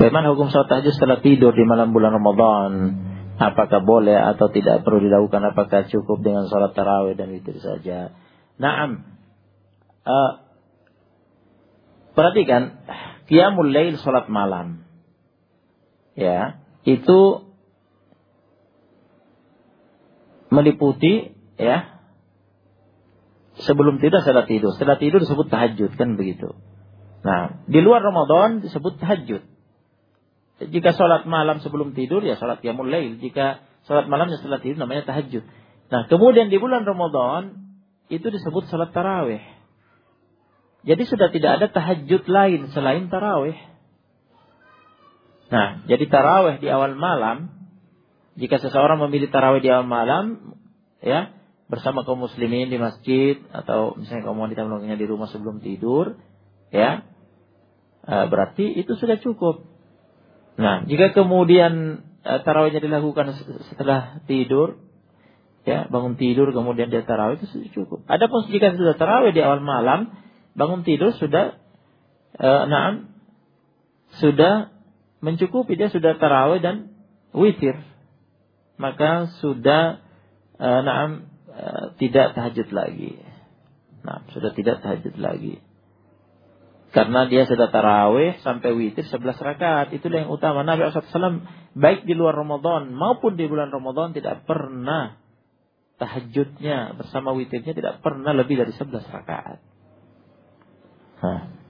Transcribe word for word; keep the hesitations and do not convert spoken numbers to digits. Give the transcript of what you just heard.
Bagaimana hukum sholat tahajud setelah tidur di malam bulan Ramadan? Apakah boleh atau tidak perlu dilakukan? Apakah cukup dengan sholat tarawih dan witir saja? Naam. Uh, perhatikan, qiyamul lail, sholat malam. Ya, itu meliputi ya sebelum tidur, setelah tidur. Setelah tidur disebut tahajud, kan begitu. Nah, di luar Ramadan disebut tahajud. Jika sholat malam sebelum tidur, ya sholat qiyamul lail. Jika sholat malamnya setelah tidur, namanya tahajud. Nah, kemudian di bulan Ramadan, itu disebut sholat tarawih. Jadi sudah tidak ada tahajud lain selain tarawih. Nah, jadi tarawih di awal malam, jika seseorang memilih tarawih di awal malam, ya, bersama kaum muslimin di masjid, atau misalnya kaum wanita melakukannya di rumah sebelum tidur, ya, berarti itu sudah cukup. Nah, jika kemudian uh, tarawihnya dilakukan setelah tidur, ya, bangun tidur kemudian dia tarawih, itu sudah cukup. Adapun jika sudah tarawih di awal malam, bangun tidur sudah, uh, naam, sudah mencukupi, dia sudah tarawih dan witir, maka sudah, uh, naam, uh, tidak tahajud lagi. Nah, sudah tidak tahajud lagi. Karena dia sudah tarawih sampai witir sebelas rakaat. Itulah yang utama. Nabi shallallahu alaihi wasallam baik di luar Ramadan maupun di bulan Ramadan tidak pernah tahajudnya bersama witirnya tidak pernah lebih dari sebelas rakaat. Hah.